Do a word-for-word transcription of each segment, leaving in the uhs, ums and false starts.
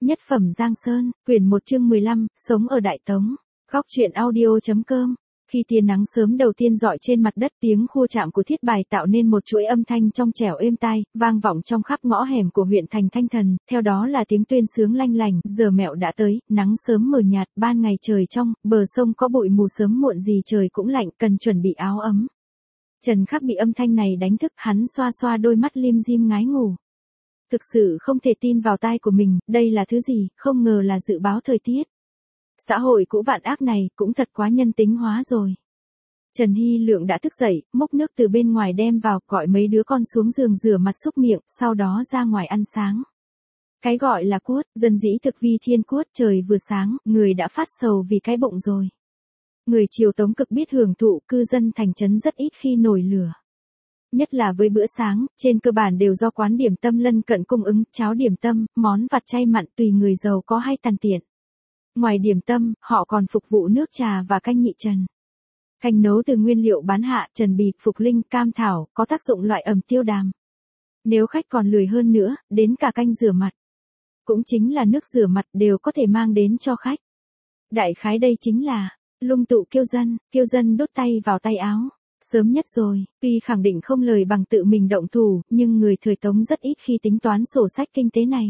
Nhất phẩm Giang Sơn, quyển một chương mười lăm, sống ở Đại Tống. Góc truyện audio.com. Khi tia nắng sớm đầu tiên rọi trên mặt đất, tiếng khua chạm của thiết bài tạo nên một chuỗi âm thanh trong trẻo êm tai, vang vọng trong khắp ngõ hẻm của huyện thành Thanh Thần, theo đó là tiếng tuyên sướng lanh lành, giờ mẹo đã tới, nắng sớm mờ nhạt, ban ngày trời trong, bờ sông có bụi mù sớm muộn gì trời cũng lạnh, cần chuẩn bị áo ấm. Trần Khắc bị âm thanh này đánh thức, hắn xoa xoa đôi mắt lim dim ngái ngủ. Thực sự không thể tin vào tai của mình, đây là thứ gì, không ngờ là dự báo thời tiết. Xã hội cũ vạn ác này cũng thật quá nhân tính hóa rồi. Trần Hy Lượng đã thức dậy, múc nước từ bên ngoài đem vào, gọi mấy đứa con xuống giường rửa mặt xúc miệng, sau đó ra ngoài ăn sáng. Cái gọi là cuốt, dân dĩ thực vi thiên cuốt, trời vừa sáng, người đã phát sầu vì cái bụng rồi. Người triều Tống cực biết hưởng thụ, cư dân thành trấn rất ít khi nổi lửa. Nhất là với bữa sáng, trên cơ bản đều do quán điểm tâm lân cận cung ứng, cháo điểm tâm, món vặt chay mặn tùy người giàu có hay tàn tiện. Ngoài điểm tâm, họ còn phục vụ nước trà và canh nhị trần. Canh nấu từ nguyên liệu bán hạ, trần bì, phục linh, cam thảo, có tác dụng loại ẩm tiêu đàm. Nếu khách còn lười hơn nữa, đến cả canh rửa mặt. Cũng chính là nước rửa mặt đều có thể mang đến cho khách. Đại khái đây chính là lung tụ kiêu dân, kiêu dân đốt tay vào tay áo. Sớm nhất rồi, tuy khẳng định không lời bằng tự mình động thủ, nhưng người thời Tống rất ít khi tính toán sổ sách kinh tế này.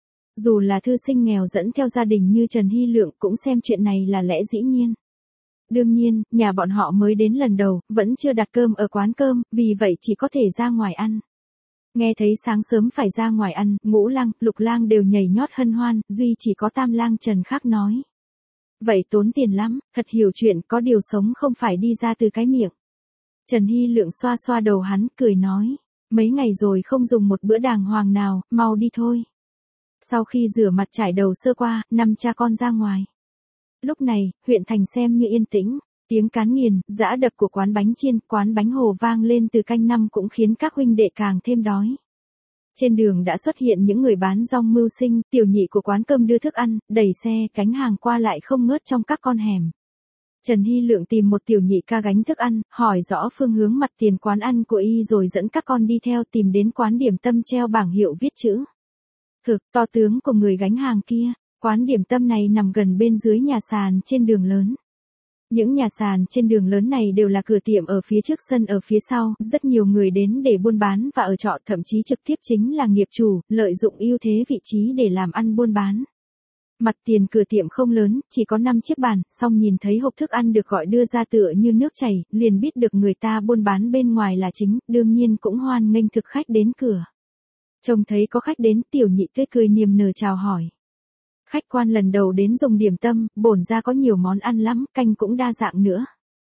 Dù là thư sinh nghèo dẫn theo gia đình như Trần Hy Lượng cũng xem chuyện này là lẽ dĩ nhiên. Đương nhiên, nhà bọn họ mới đến lần đầu, vẫn chưa đặt cơm ở quán cơm, vì vậy chỉ có thể ra ngoài ăn. Nghe thấy sáng sớm phải ra ngoài ăn, Ngũ Lang, Lục Lang đều nhảy nhót hân hoan, duy chỉ có Tam Lang Trần Khắc nói. Vậy tốn tiền lắm, thật hiểu chuyện, có điều sống không phải đi ra từ cái miệng. Trần Hy Lượng xoa xoa đầu hắn, cười nói, mấy ngày rồi không dùng một bữa đàng hoàng nào, mau đi thôi. Sau khi rửa mặt trải đầu sơ qua, năm cha con ra ngoài. Lúc này, huyện thành xem như yên tĩnh, tiếng cán nghiền, giã đập của quán bánh chiên, quán bánh hồ vang lên từ canh năm cũng khiến các huynh đệ càng thêm đói. Trên đường đã xuất hiện những người bán rong mưu sinh, tiểu nhị của quán cơm đưa thức ăn, đẩy xe, cánh hàng qua lại không ngớt trong các con hẻm. Trần Hy Lượng tìm một tiểu nhị ca gánh thức ăn, hỏi rõ phương hướng mặt tiền quán ăn của y rồi dẫn các con đi theo tìm đến quán điểm tâm treo bảng hiệu viết chữ. Thực, to tướng của người gánh hàng kia, quán điểm tâm này nằm gần bên dưới nhà sàn trên đường lớn. Những nhà sàn trên đường lớn này đều là cửa tiệm ở phía trước sân ở phía sau, rất nhiều người đến để buôn bán và ở trọ, thậm chí trực tiếp chính là nghiệp chủ, lợi dụng ưu thế vị trí để làm ăn buôn bán. Mặt tiền cửa tiệm không lớn, chỉ có năm chiếc bàn, song nhìn thấy hộp thức ăn được gọi đưa ra tựa như nước chảy, liền biết được người ta buôn bán bên ngoài là chính, đương nhiên cũng hoan nghênh thực khách đến cửa. Trông thấy có khách đến, tiểu nhị tươi cười niềm nở chào hỏi. Khách quan lần đầu đến dùng điểm tâm, bổn ra có nhiều món ăn lắm, canh cũng đa dạng nữa.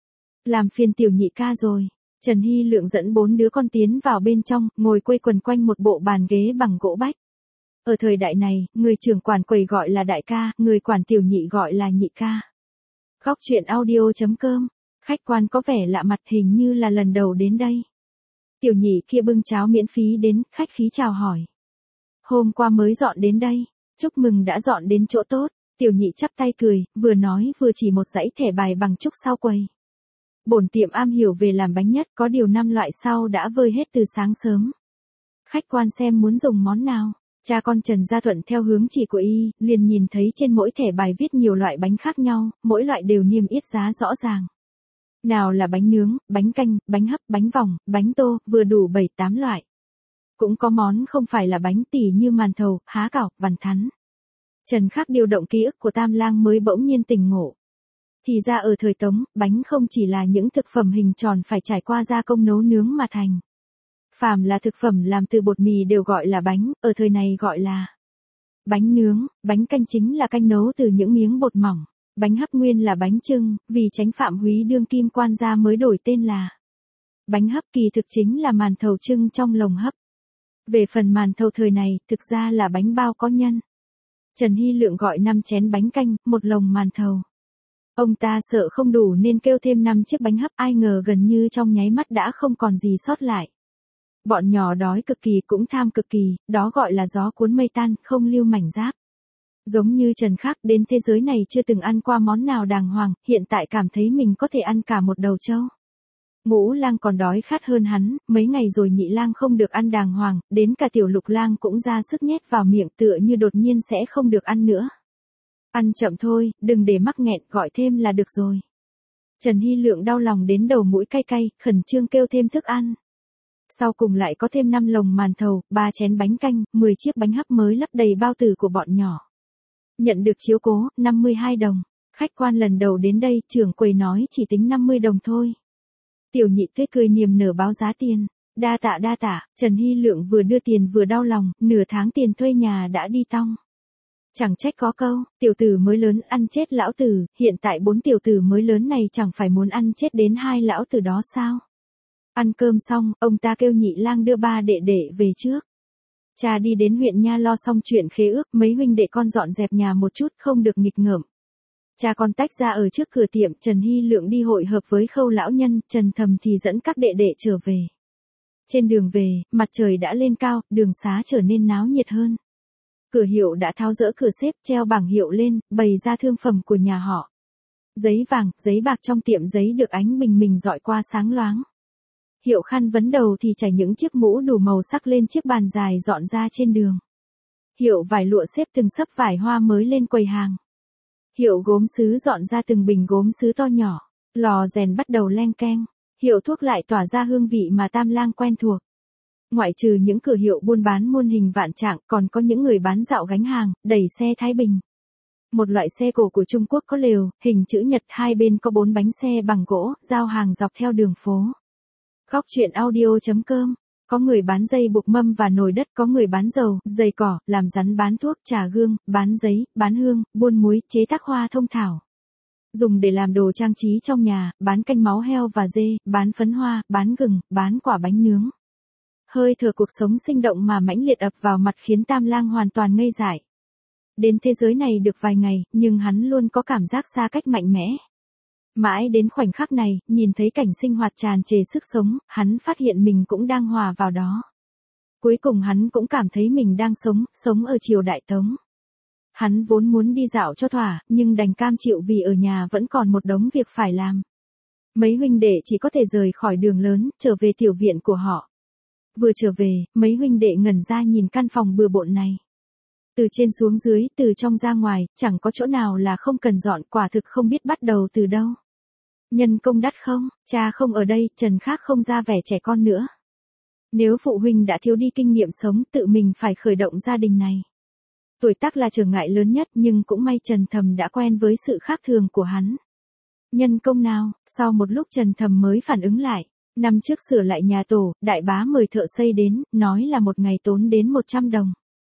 Làm phiền tiểu nhị ca rồi. Trần Hy Lượng dẫn bốn đứa con tiến vào bên trong, ngồi quây quần quanh một bộ bàn ghế bằng gỗ bách. Ở thời đại này, người trưởng quản quầy gọi là đại ca, người quản tiểu nhị gọi là nhị ca. Góc truyện audio.com. Khách quan có vẻ lạ mặt, hình như là lần đầu đến đây. Tiểu nhị kia bưng cháo miễn phí đến, khách khí chào hỏi. Hôm qua mới dọn đến đây, chúc mừng đã dọn đến chỗ tốt. Tiểu nhị chắp tay cười, vừa nói vừa chỉ một dãy thẻ bài bằng trúc sau quầy. Bổn tiệm am hiểu về làm bánh nhất, có điều năm loại sau đã vơi hết từ sáng sớm. Khách quan xem muốn dùng món nào. Cha con Trần Gia thuận theo hướng chỉ của y, liền nhìn thấy trên mỗi thẻ bài viết nhiều loại bánh khác nhau, mỗi loại đều niêm yết giá rõ ràng. Nào là bánh nướng, bánh canh, bánh hấp, bánh vòng, bánh tô, vừa đủ bảy tám loại. Cũng có món không phải là bánh tỉ như màn thầu, há cảo, vằn thắn. Trần Khắc điều động ký ức của Tam Lang mới bỗng nhiên tỉnh ngộ. Thì ra ở thời Tống, bánh không chỉ là những thực phẩm hình tròn phải trải qua gia công nấu nướng mà thành. Phàm là thực phẩm làm từ bột mì đều gọi là bánh, ở thời này gọi là bánh nướng, bánh canh chính là canh nấu từ những miếng bột mỏng. Bánh hấp nguyên là bánh chưng, vì tránh Phạm Húy đương kim quan gia mới đổi tên là bánh hấp, kỳ thực chính là màn thầu chưng trong lồng hấp. Về phần màn thầu thời này, thực ra là bánh bao có nhân. Trần Hy Lượng gọi năm chén bánh canh, một lồng màn thầu. Ông ta sợ không đủ nên kêu thêm năm chiếc bánh hấp, ai ngờ gần như trong nháy mắt đã không còn gì sót lại. Bọn nhỏ đói cực kỳ cũng tham cực kỳ, đó gọi là gió cuốn mây tan, không lưu mảnh giáp. Giống như Trần Khắc đến thế giới này chưa từng ăn qua món nào đàng hoàng, hiện tại cảm thấy mình có thể ăn cả một đầu trâu. Ngũ lang còn đói khát hơn hắn, mấy ngày rồi nhị lang không được ăn đàng hoàng, đến cả tiểu lục lang cũng ra sức nhét vào miệng tựa như đột nhiên sẽ không được ăn nữa. Ăn chậm thôi, đừng để mắc nghẹn, gọi thêm là được rồi. Trần Hy Lượng đau lòng đến đầu mũi cay cay, khẩn trương kêu thêm thức ăn. Sau cùng lại có thêm năm lồng màn thầu, ba chén bánh canh, mười chiếc bánh hấp mới lấp đầy bao tử của bọn nhỏ. Nhận được chiếu cố, năm mươi hai đồng. Khách quan lần đầu đến đây, trưởng quầy nói chỉ tính năm mươi đồng thôi. Tiểu nhị tươi cười niềm nở báo giá tiền. Đa tạ đa tạ, Trần Hy Lượng vừa đưa tiền vừa đau lòng, nửa tháng tiền thuê nhà đã đi tong. Chẳng trách có câu, tiểu tử mới lớn ăn chết lão tử, hiện tại bốn tiểu tử mới lớn này chẳng phải muốn ăn chết đến hai lão tử đó sao? Ăn cơm xong, ông ta kêu nhị lang đưa ba đệ đệ về trước. Cha đi đến huyện nha lo xong chuyện khế ước, mấy huynh đệ con dọn dẹp nhà một chút không được nghịch ngợm. Cha con tách ra ở trước cửa tiệm, Trần Hy Lượng đi hội hợp với Khâu lão nhân, Trần Thầm thì dẫn các đệ đệ trở về. Trên đường về, mặt trời đã lên cao, đường xá trở nên náo nhiệt hơn. Cửa hiệu đã tháo dỡ cửa xếp, treo bảng hiệu lên, bày ra thương phẩm của nhà họ. Giấy vàng, giấy bạc trong tiệm giấy được ánh bình minh rọi qua sáng loáng. Hiệu khăn vấn đầu thì trải những chiếc mũ đủ màu sắc lên chiếc bàn dài dọn ra trên đường. Hiệu vải lụa xếp từng xấp vải hoa mới lên quầy hàng. Hiệu gốm sứ dọn ra từng bình gốm sứ to nhỏ. Lò rèn bắt đầu leng keng. Hiệu thuốc lại tỏa ra hương vị mà Tam Lang quen thuộc. Ngoại trừ những cửa hiệu buôn bán muôn hình vạn trạng, còn có những người bán dạo gánh hàng, đẩy xe Thái Bình. Một loại xe cổ của Trung Quốc có lều, hình chữ nhật, hai bên có bốn bánh xe bằng gỗ, giao hàng dọc theo đường phố. Góc truyện audio chấm com. Có người bán dây buộc mâm và nồi đất, có người bán dầu, giày cỏ, làm rắn, bán thuốc, trà gương, bán giấy, bán hương, buôn muối, chế tác hoa thông thảo. Dùng để làm đồ trang trí trong nhà, bán canh máu heo và dê, bán phấn hoa, bán gừng, bán quả bánh nướng. Hơi thở cuộc sống sinh động mà mãnh liệt ập vào mặt khiến Tam Lang hoàn toàn ngây dại. Đến thế giới này được vài ngày, nhưng hắn luôn có cảm giác xa cách mạnh mẽ. Mãi đến khoảnh khắc này, nhìn thấy cảnh sinh hoạt tràn trề sức sống, hắn phát hiện mình cũng đang hòa vào đó. Cuối cùng hắn cũng cảm thấy mình đang sống, sống ở triều Đại Tống. Hắn vốn muốn đi dạo cho thỏa, nhưng đành cam chịu vì ở nhà vẫn còn một đống việc phải làm. Mấy huynh đệ chỉ có thể rời khỏi đường lớn, trở về tiểu viện của họ. Vừa trở về, mấy huynh đệ ngẩn ra nhìn căn phòng bừa bộn này. Từ trên xuống dưới, từ trong ra ngoài, chẳng có chỗ nào là không cần dọn, quả thực không biết bắt đầu từ đâu. Nhân công đắt không, cha không ở đây, Trần Khác không ra vẻ trẻ con nữa. Nếu phụ huynh đã thiếu đi kinh nghiệm sống, tự mình phải khởi động gia đình này. Tuổi tác là trở ngại lớn nhất, nhưng cũng may Trần Thầm đã quen với sự khác thường của hắn. Nhân công nào, sau một lúc Trần Thầm mới phản ứng lại. Năm trước sửa lại nhà tổ, đại bá mời thợ xây đến, nói là một ngày tốn đến một trăm đồng.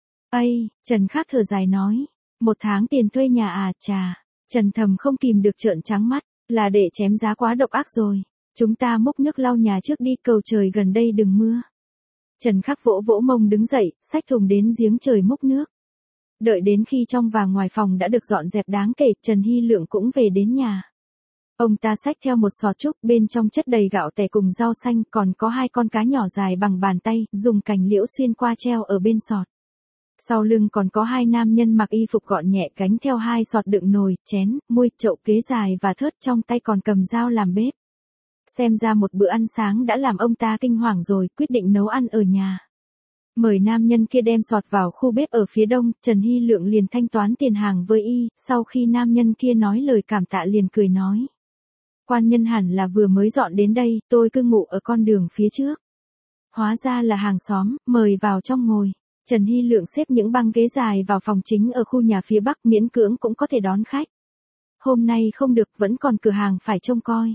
Ây, Trần Khác thở dài nói, một tháng tiền thuê nhà à, chà. Trần Thầm không kìm được trợn trắng mắt, là để chém giá quá độc ác rồi. Chúng ta múc nước lau nhà trước đi, cầu trời gần đây đừng mưa. Trần Khác vỗ vỗ mông đứng dậy, xách thùng đến giếng trời múc nước. Đợi đến khi trong và ngoài phòng đã được dọn dẹp đáng kể, Trần Hy Lượng cũng về đến nhà. Ông ta xách theo một sọt trúc, bên trong chất đầy gạo tẻ cùng rau xanh, còn có hai con cá nhỏ dài bằng bàn tay, dùng cành liễu xuyên qua treo ở bên sọt. Sau lưng còn có hai nam nhân mặc y phục gọn nhẹ gánh theo hai sọt đựng nồi, chén, muôi, chậu kế dài và thớt, trong tay còn cầm dao làm bếp. Xem ra một bữa ăn sáng đã làm ông ta kinh hoàng rồi, quyết định nấu ăn ở nhà. Mời nam nhân kia đem sọt vào khu bếp ở phía đông, Trần Hy Lượng liền thanh toán tiền hàng với y, sau khi nam nhân kia nói lời cảm tạ liền cười nói. Quan nhân hẳn là vừa mới dọn đến đây, tôi cư ngụ ở con đường phía trước. Hóa ra là hàng xóm, mời vào trong ngồi. Trần Hy Lượng xếp những băng ghế dài vào phòng chính ở khu nhà phía bắc, miễn cưỡng cũng có thể đón khách. Hôm nay không được, vẫn còn cửa hàng phải trông coi.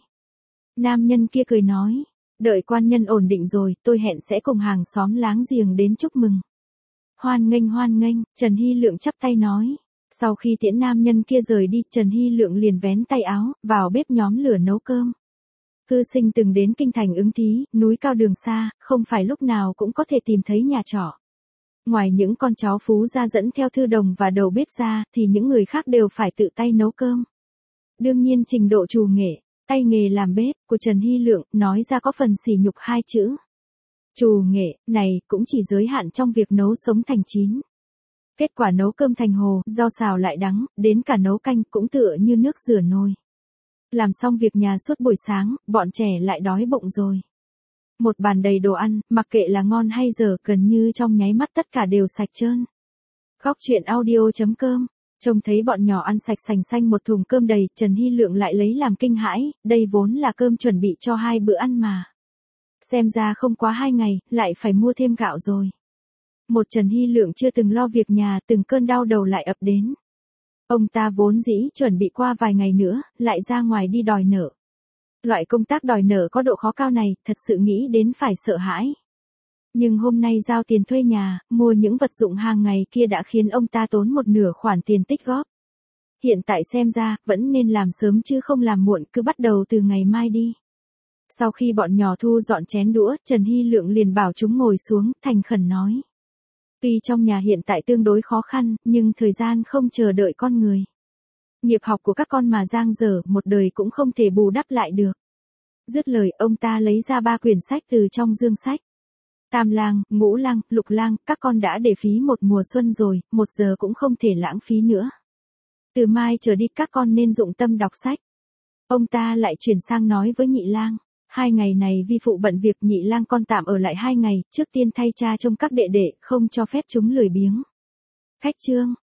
Nam nhân kia cười nói, đợi quan nhân ổn định rồi, tôi hẹn sẽ cùng hàng xóm láng giềng đến chúc mừng. Hoan nghênh hoan nghênh, Trần Hy Lượng chắp tay nói. Sau khi tiễn nam nhân kia rời đi, Trần Hy Lượng liền vén tay áo, vào bếp nhóm lửa nấu cơm. Cư sinh từng đến kinh thành ứng thí, núi cao đường xa, không phải lúc nào cũng có thể tìm thấy nhà trọ. Ngoài những con cháu phú gia dẫn theo thư đồng và đầu bếp ra, thì những người khác đều phải tự tay nấu cơm. Đương nhiên trình độ trù nghệ, tay nghề làm bếp, của Trần Hy Lượng, nói ra có phần sỉ nhục hai chữ. Trù nghệ, này, cũng chỉ giới hạn trong việc nấu sống thành chín. Kết quả nấu cơm thành hồ, rau xào lại đắng, đến cả nấu canh cũng tựa như nước rửa nồi. Làm xong việc nhà suốt buổi sáng, bọn trẻ lại đói bụng rồi. Một bàn đầy đồ ăn, mặc kệ là ngon hay dở, gần như trong nháy mắt tất cả đều sạch trơn. Góc truyện audio chấm com. Trông thấy bọn nhỏ ăn sạch sành xanh một thùng cơm đầy, Trần Hy Lượng lại lấy làm kinh hãi, đây vốn là cơm chuẩn bị cho hai bữa ăn mà. Xem ra không quá hai ngày, lại phải mua thêm gạo rồi. Một Trần Hy Lượng chưa từng lo việc nhà, từng cơn đau đầu lại ập đến. Ông ta vốn dĩ chuẩn bị qua vài ngày nữa, lại ra ngoài đi đòi nợ. Loại công tác đòi nợ có độ khó cao này, thật sự nghĩ đến phải sợ hãi. Nhưng hôm nay giao tiền thuê nhà, mua những vật dụng hàng ngày kia đã khiến ông ta tốn một nửa khoản tiền tích góp. Hiện tại xem ra, vẫn nên làm sớm chứ không làm muộn, cứ bắt đầu từ ngày mai đi. Sau khi bọn nhỏ thu dọn chén đũa, Trần Hy Lượng liền bảo chúng ngồi xuống, thành khẩn nói. Tuy trong nhà hiện tại tương đối khó khăn, nhưng thời gian không chờ đợi con người. Nghiệp học của các con mà dang dở, một đời cũng không thể bù đắp lại được. Dứt lời, ông ta lấy ra ba quyển sách từ trong dương sách. Tam lang, ngũ lang, lục lang, các con đã để phí một mùa xuân rồi, một giờ cũng không thể lãng phí nữa. Từ mai trở đi các con nên dụng tâm đọc sách. Ông ta lại chuyển sang nói với nhị lang. Hai ngày này vi phụ bận việc, nhị lang con tạm ở lại hai ngày, trước tiên thay cha trông các đệ đệ, không cho phép chúng lười biếng. Khách trương,